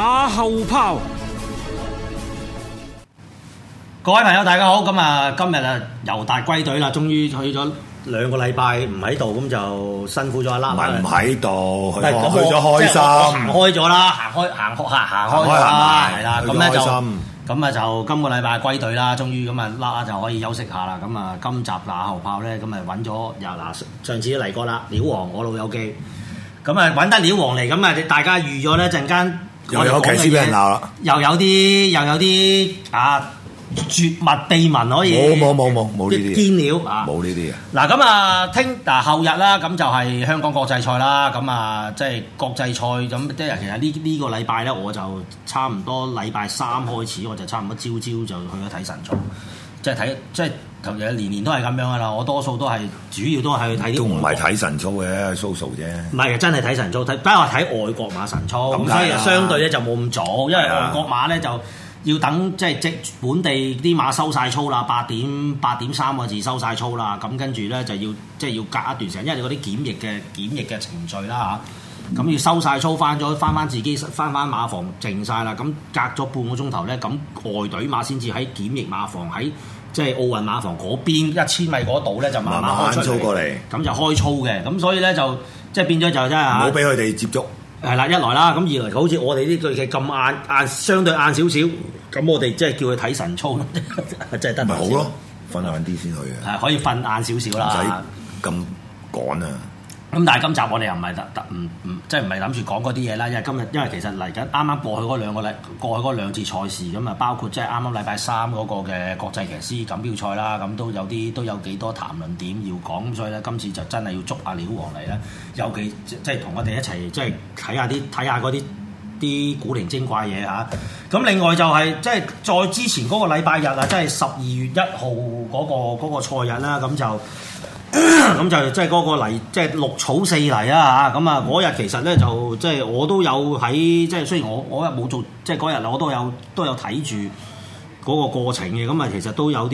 馬後炮。 各位朋友大家好，咁啊今日啊尤達歸隊啦，終於去咗2個禮拜唔喺度，咁就辛苦咗一粒。 唔喺度，去咗開開心， 行開咗啦，行開啦，係啦，咁咧就咁啊就今個禮拜歸隊啦，終於咁啊就可以休息下啦。咁啊今集馬後炮咧，咁啊揾咗上次都嚟過啦，料王我老友記，咁啊揾得料王嚟，咁啊大家預咗咧陣間又有騎師俾人鬧啦， 又有啲絕密秘聞可以冇呢啲堅料啊， 冇呢啲嘅。 嗱咁啊，後日啦，咁就係香港國際賽啦。咁啊，即係國際賽咁，即係其實呢個禮拜咧，我就差唔多禮拜3開始，我就差唔多朝就去咗睇晨操，即係其實年年都係咁樣噶啦。我多數都係主要都係去睇啲。 都唔係睇晨操嘅，social 啫。唔係真係睇晨操，不過睇外國馬晨操，咁所以相對咧就冇咁早，因為外國馬咧就。要等即本地啲馬收晒操啦，8點3個字收晒操啦，咁跟住咧就要要隔一段時間，因為嗰啲檢疫嘅程序啦嚇，咁要收晒操翻自己翻馬房靜晒啦，咁隔咗半個鐘頭咧，咁外隊馬先至喺檢疫馬房喺奧運馬房嗰邊1000米嗰度咧就慢慢開操過嚟，咁就開操嘅，咁所以咧就變咗就真係唔好俾佢哋接觸。 係啦，一來啦，咁二來好似我哋呢隊嘅咁晏相對晏少少，咁我哋即係叫佢睇晨操，真係得。咪好咯， 瞓晏啲先去嘅。 係可以瞓晏少少啦， 唔使咁趕啊！ 咁但係今集我哋又唔係即係唔係諗住講嗰啲嘢啦，因為其實嚟緊啱啱過去嗰兩次賽事咁啊，包括即係啱啱禮拜3嗰個嘅國際騎師錦標賽啦，咁都有幾多談論點要講，咁所以咧今次就真係要捉阿料王嚟咧，尤其即係同我哋一齊即係睇下嗰啲古靈精怪嘢嚇。咁另外就係即係再之前嗰個禮拜日啊，即係12月1號嗰個賽日啦，咁就即係嗰個嚟，即係綠草4嚟啊嚇！咁啊嗰日其實咧就即係我都有喺，即係雖然我冇做，即係嗰日我都有睇住嗰個過程嘅。咁啊其實都有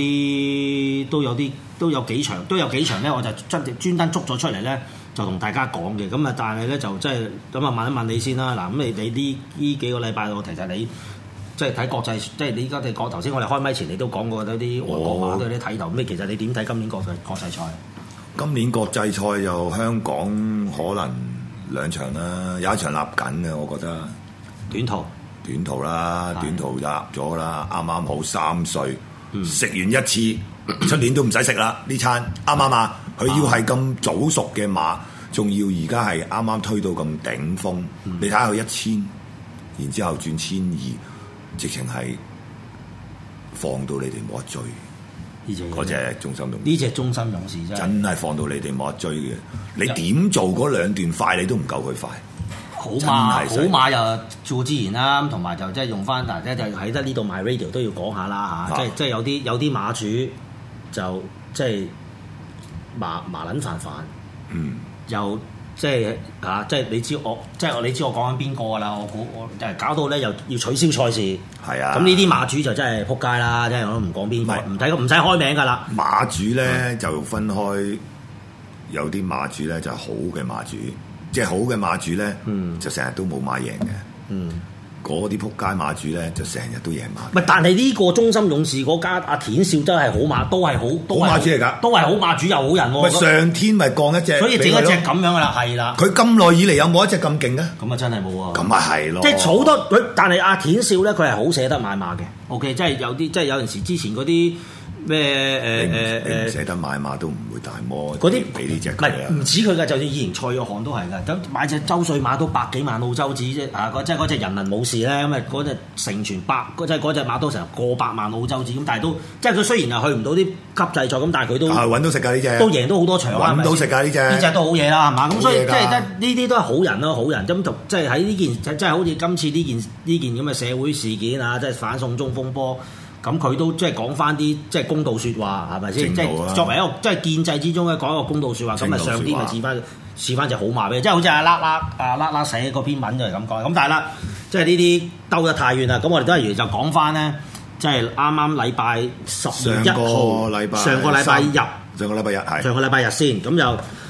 幾場咧，我就專登捉咗出嚟咧，就同大家講嘅。咁啊但係咧就即係咁啊問一問你先啦。嗱咁你呢幾個禮拜我其實你即係睇國際，即係你而家講頭先我哋開咪前你都講過有啲外國馬都有啲睇頭。咩其實你點睇今年國際賽？ 今年國際賽就香港可能2場啦，有一場立緊嘅，我覺得短途啦， 短途就立咗啦，啱啱好3歲，食完一次，出年都唔使食啦呢餐，啱啱啊？佢要係咁早熟嘅馬，仲要而家係啱啱推到咁頂峰，你睇下佢1000，然之後轉1200，直情係放到你哋冇得追。嗰隻中心勇士， 呢隻中心勇士真係放到你哋冇得追嘅。你點做嗰2段快，你都唔夠佢快。 好馬又做之前啦，同埋就即係用翻嗱，即係喺得呢度賣 radio 都要講下啦嚇。即係有啲馬主就即係麻撚煩，又即係即係你知我講緊邊個㗎啦？我估我就係搞到咧又要取消賽事。係啊，咁呢啲馬主就真係撲街啦！即係我都唔講邊個，唔使開名㗎啦。 馬主咧就分開，有啲馬主咧就係好嘅馬主，即係好嘅馬主咧就成日都冇馬贏嘅。嗰啲撲街馬主咧就成日都贏馬。 唔係，但係呢個中心勇士嗰家阿田少真係好馬，都係好馬主嚟㗎， 都係好馬主又好人喎。 咪上天咪降一隻， 所以整一隻咁樣㗎啦，係啦。 佢咁耐以嚟有冇一隻咁勁嘅？ 咁啊真係冇啊！ 咁咪係咯。 即係好多佢，但係阿田少咧，佢係好捨得買馬嘅。OK， 即係有陣時之前嗰啲。咩你唔捨得買馬都唔會大摩嗰啲俾呢隻佢啊！唔止佢㗎，就算以前蔡約翰都係㗎。咁買隻周歲馬都100幾萬澳洲紙啫即係嗰隻人能冇事咧，咁啊嗰隻成全即係嗰隻馬都成過百萬澳洲紙咁，但係都即係佢雖然係去唔到啲級制賽咁，但係佢都揾到食㗎呢隻， 都贏到好多場揾到食㗎呢隻， 呢隻都好嘢啦，係嘛？咁所以即係呢啲都係好人咯，好人咁即係喺呢件即係好似今次呢件咁嘅社會事件啊，即係反送中風波。咁佢都即係講翻啲即係公道説話係咪先？即係作為一個即係建制之中咧講一個公道説話，咁咪上啲咪試翻隻好馬俾你，即係好似阿啦寫嗰篇文就係咁講。咁但係啦，即係呢啲兜得太遠啦。咁我哋都係就講翻咧，即係啱啱禮拜11號上個禮拜日係上個禮拜日先，咁就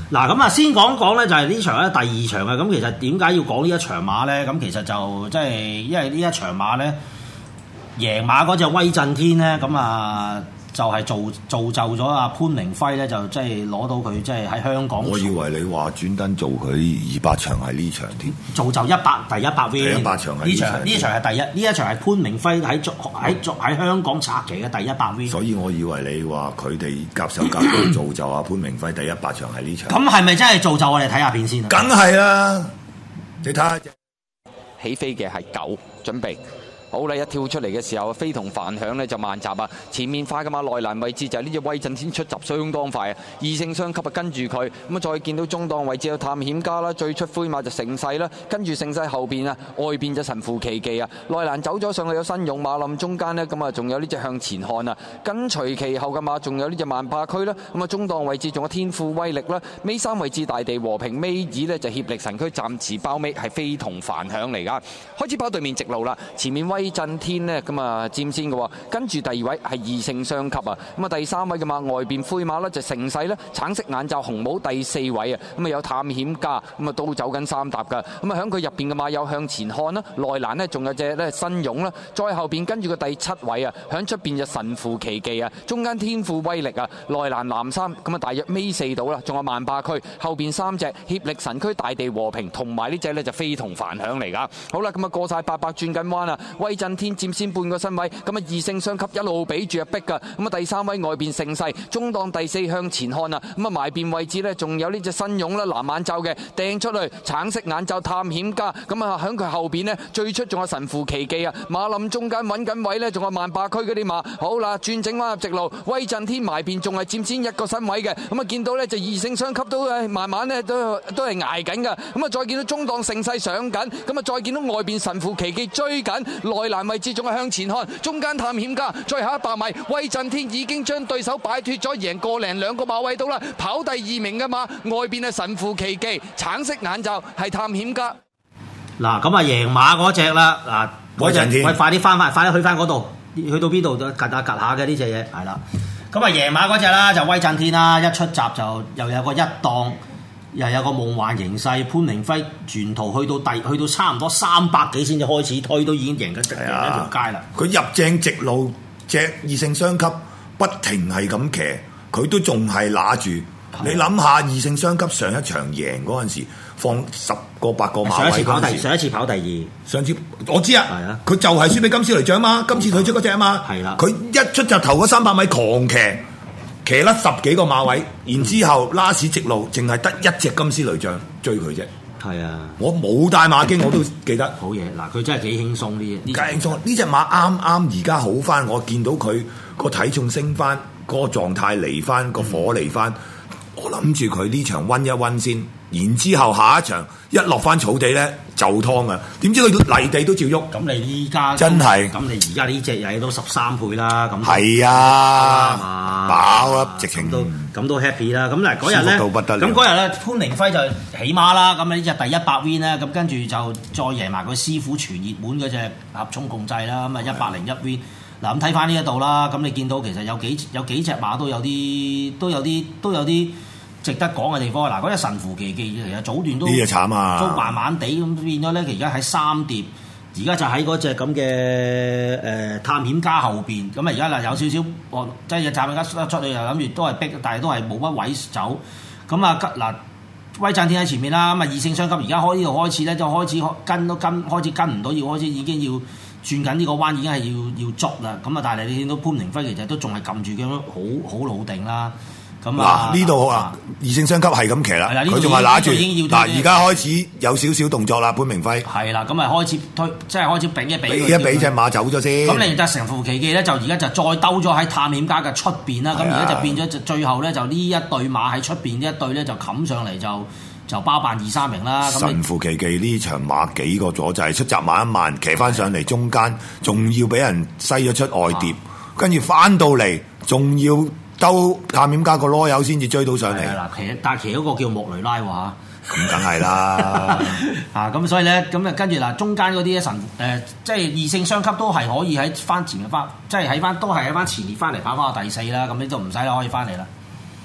嗱咁啊，先講講咧，就係呢場咧第二場啊。咁其實點解要講呢一場馬咧？咁其實就即係因為呢一場馬咧，贏馬嗰隻威震天咧，咁啊就係造就咗阿潘明輝咧，就即係攞到佢即係喺香港。 我以為你話專登做佢200場係呢場添， 造就第100 win。 第100場係呢場係第一，呢一場係潘明輝喺香港拆旗嘅第100 win。 所以我以為你話佢哋夾手夾腳造就阿潘明輝第100場係呢場。 咁係咪真係造就？我哋睇下片先啊！ 梗係啦，你睇下起飛嘅係9，準備。好啦，一跳出嚟嘅時候，非同凡響呢就慢閘啊！前面快嘅馬內欄位置就係呢隻威震天出閘相當快啊！二勝雙級啊跟住佢，咁啊再見到中檔位置有探險家啦，最出灰馬就盛世啦，跟住盛世後邊啊外邊就神乎其技啊！內欄走咗上去有新勇馬林中間呢，咁啊仲有呢隻向前看啊，跟隨其後嘅馬仲有呢隻萬霸區啦，咁啊中檔位置仲有天賦威力啦，尾三位置大地和平，尾二呢就協力神區暫時包尾係非同凡響嚟噶，開始跑對面直路啦，前面威震天呢，咁啊佔先嘅，跟住第二位係二勝雙級啊，咁啊第三位嘅馬外邊灰馬呢就盛世啦，橙色眼罩紅帽第四位啊，咁啊有探險家，咁啊都走緊三搭噶，咁啊響佢入邊嘅馬有向前看啦，內欄呢仲有隻咧新勇啦，再後邊跟住個第七位啊，響出邊就神乎其技啊，中間天賦威力啊，內欄藍衫，咁啊大約尾四到啦，仲有萬霸區，後邊三隻協力神區大地和平同埋呢隻呢就非同凡響嚟噶，好啦，咁啊過晒800轉緊彎啊，威震天佔先半個身位，咁啊二勝雙級一路比住啊逼噶，咁啊第三位外邊盛世，中檔第四向前看啊，咁啊埋邊位置呢仲有呢隻新勇啦，藍眼罩嘅掟出去，橙色眼罩探險家，咁啊響佢後邊呢最出仲有神乎其技啊，馬林中間揾緊位呢仲有萬霸區嗰啲馬，好啦轉整彎入直路，威震天埋邊仲係佔先一個身位嘅，咁啊見到呢就二勝雙級都慢慢呢都係捱緊噶，咁啊再見到中檔盛世上緊，咁啊再見到外邊神乎其技追緊，內欄位置仲係向前看，中間探險家，最後100米，威震天已經將對手擺脫咗，贏個零兩個馬位到啦，跑第2名嘅馬，外邊係神乎其技，橙色眼罩係探險家。 嗱，咁啊贏馬嗰隻啦，嗱， 威震天， 喂，快啲去翻嗰度，去到邊度就趌下嘅呢隻嘢，係啦。咁啊贏馬嗰隻啦，就威震天啦，一出閘就又有個一檔。又有個夢幻形勢，潘明輝沿途去到差唔多300幾先至開始推，都已經贏緊一條街啦。 佢入正直路，隻二勝雙級不停係咁騎，佢都仲係揦住。你諗下，二勝雙級上一場贏嗰陣時，放10個8個馬位嗰陣時， 上一次跑第二。 上次我知啊，佢就係輸俾金絲雷獎嘛，今次退出嗰隻啊嘛。係啦，佢一出就頭嗰300米狂騎。騎甩10幾個馬位，然之後拉屎直路，淨係得一隻金絲雷將追佢啫。係啊，我冇帶馬經，我都記得。好嘢，嗱，佢真係幾輕鬆啲嘢。幾輕鬆，呢隻馬啱而家好翻，我見到佢個體重升翻，個狀態嚟翻，個火嚟翻。我諗住佢呢場溫一溫先，然之後下一場一落翻草地咧就湯啊！點知佢泥地都照喐。咁你依家真係，咁你而家呢隻嘢都13倍啦。咁係啊，飽啊，直情咁都 happy 啦。咁嗱嗰日咧，咁嗰日咧潘明輝就起馬啦。咁呢隻第100 win 啦，咁跟住就再贏埋佢師傅全熱門嗰隻合衝共濟啦。咁啊101 win。嗱咁睇翻呢一度啦，咁你見到其實有幾隻馬都有啲值得講嘅地方。嗱，嗰隻神乎其技其實早段都呢隻慘啊，都慢慢地咁變咗咧。佢而家喺3碟，而家就喺嗰隻咁嘅探險家後邊。咁啊而家嗱有少少，即係探險家出去又諗住都係逼，但係都係冇乜位走。咁啊嗱，威震天喺前面啦，咁啊二勝雙級而家呢度開始咧，就開始跟唔到，要開始已經要轉緊呢個彎，已經係要捉啦。咁啊，但係你見到潘明輝其實都仲係撳住咁樣好老定啦。咁啊，呢度啊，二勝雙級係咁騎啦，佢仲係揦住。嗱，而家開始有少少動作啦，潘明輝。係啦，咁啊開始推，即係開始俾一俾隻馬走咗先。咁你就神乎其技咧，就而家就再兜咗喺探險家嘅出邊啦。咁而家就變咗，最後咧就呢一對馬喺出邊呢一對咧就冚上嚟就包辦2、3名啦。神乎其技呢場馬幾個咗就係出閘慢一慢，騎翻上嚟中間，仲要俾人篩咗出外碟，跟住翻到嚟仲要兜探險家個囉柚先至追到上嚟。但係騎嗰個叫莫雷拉喎嚇，咁梗係啦。咁所以咧，咁啊跟住嗱，中間嗰啲即係二勝雙級都係可以喺翻前面翻，即係喺翻都係喺翻前列翻嚟跑翻個第4啦。咁你就唔使啦，可以翻嚟啦。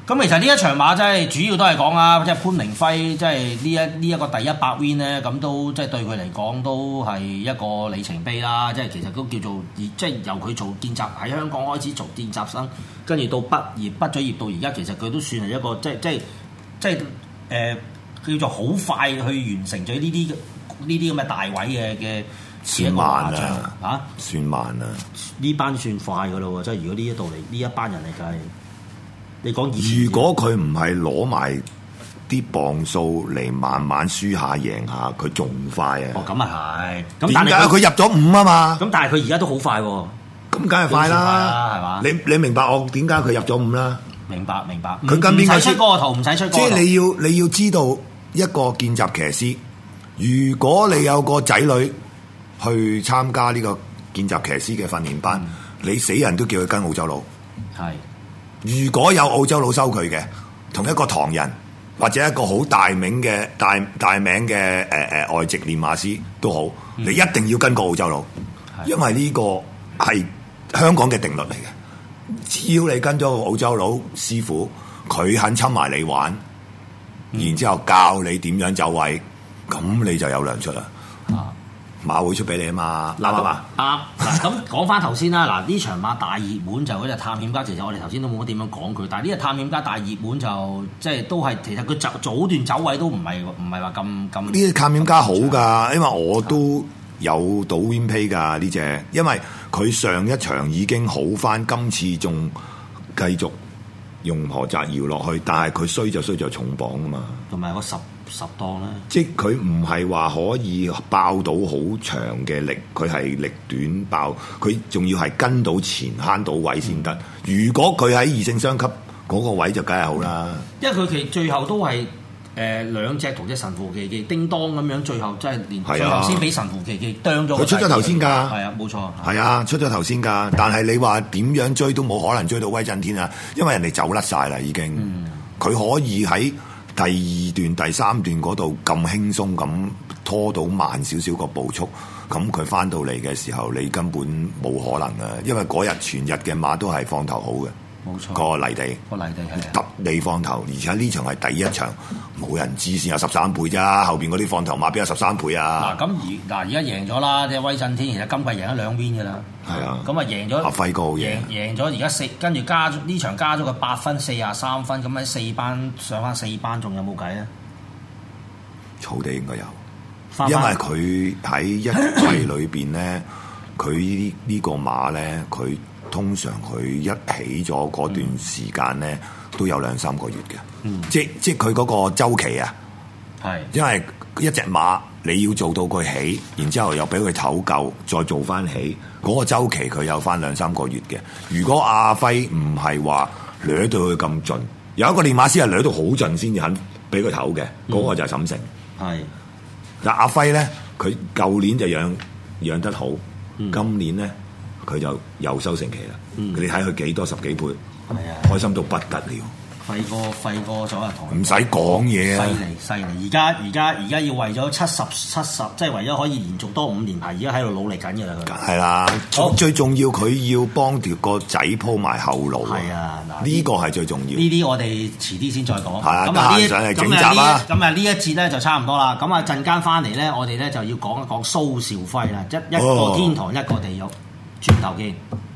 咁其實呢一場馬真係主要都係講啊，即係潘明輝，即係呢一個第100 win 咧，咁都即係對佢嚟講都係一個里程碑啦。即係其實都叫做即係由佢做見習喺香港開始做見習生，跟住到畢咗業到而家，其實佢都算係一個即係叫做好快去完成咗呢啲咁嘅大位嘅算慢啦嚇， 算慢啦。 呢班算快噶咯喎，即係如果呢一度嚟呢一班人嚟計。你講如果佢唔係攞埋啲磅數嚟慢慢輸下贏下，佢仲快啊！ 哦，咁啊係。 點解佢入咗5啊嘛？ 咁但係佢而家都好快喎。 咁梗係快啦， 係嘛？ 你明白我點解佢入咗5啦？ 明白。 佢跟邊個？ 唔使出嗰個圖，唔使出嗰個圖。 即係你要知道一個見習騎師，如果你有個仔女去參加呢個見習騎師嘅訓練班，你死人都叫佢跟澳洲佬。 係。 如果有澳洲佬收佢嘅，同一個唐人或者一個好大名嘅外籍練馬師都好，你一定要跟個澳洲佬，因為呢個係香港嘅定律嚟嘅。只要你跟咗個澳洲佬師傅，佢肯侵埋你玩，然之後教你點樣走位，咁你就有糧出啦。馬會出俾你啊嘛，啱嘛？ 嗱咁講翻頭先啦，嗱呢場馬大熱門就嗰隻探險家，其實我哋頭先都冇乜點樣講佢，但係呢隻探險家大熱門就即係都係其實佢早段走位都唔係話咁。呢隻探險家好㗎，因為我都有賭 win pay 㗎呢隻，因為佢上一場已經好翻，今次仲繼續用何澤堯落去，但係佢衰就衰在重磅啊嘛， 同埋個十檔咧， 即係佢唔係話可以爆到好長嘅力，佢係力短爆，佢仲要係跟到前慳到位先得。如果佢喺2勝雙級嗰個位就梗係好啦， 因為佢其實最後都係兩隻同隻神乎其技叮當咁樣，最後真係連最後先俾神乎其技啄咗。 佢出咗頭先㗎， 係啊，冇錯。 係啊，出咗頭先㗎，但係你話點樣追都冇可能追到威震天啊，因為人哋走甩晒啦已經。佢可以喺第2段、第3段嗰度咁輕鬆咁拖到慢少少個步速，咁佢翻到嚟嘅時候，你根本冇可能啊！因為嗰日全日嘅馬都係放頭好嘅， 冇錯。 個泥地係揼你放頭，而且呢場係第一場，冇人知先有13倍咋，後邊嗰啲放頭馬邊有13倍啊！ 嗱咁而家贏咗啦，即係威震天，其實今季贏咗2 win 㗎啦。係啊，咁啊贏咗阿輝哥贏咗，而家跟住加咗呢場加咗個8分43分，咁喺4班上翻4班，仲有冇計咧？ 草地應該有，因為佢喺一季裏邊咧，佢呢個馬咧，佢通常佢一起咗嗰段時間咧，都有2-3個月嘅，即係佢嗰個週期啊，係因為一隻馬你要做到佢起，然之後又俾佢唞夠，再做翻起，嗰個週期佢有翻2-3個月嘅。如果阿輝唔係話掠到佢咁盡，有一個練馬師係掠到好盡先至肯俾佢唞嘅，嗰個就係沈城。係，但阿輝咧，佢舊年就養得好，今年咧佢就又收成期啦。你睇佢幾多10幾倍，開心到不得了。 費哥咗啊，同唔使講嘢啊！ 犀利！而家要為咗70，即係為咗可以連續多5年牌，而家喺度努力緊嘅啦。 梗係啦，最重要佢要幫條個仔鋪埋後路。係啊，呢個係最重要。呢啲我哋遲啲先再講。 係啊，得閒上嚟整集啦。 咁啊呢一節咧就差唔多啦。咁啊陣間翻嚟咧，我哋咧就要講一講蘇兆輝啦，一個天堂一個地獄，轉頭見。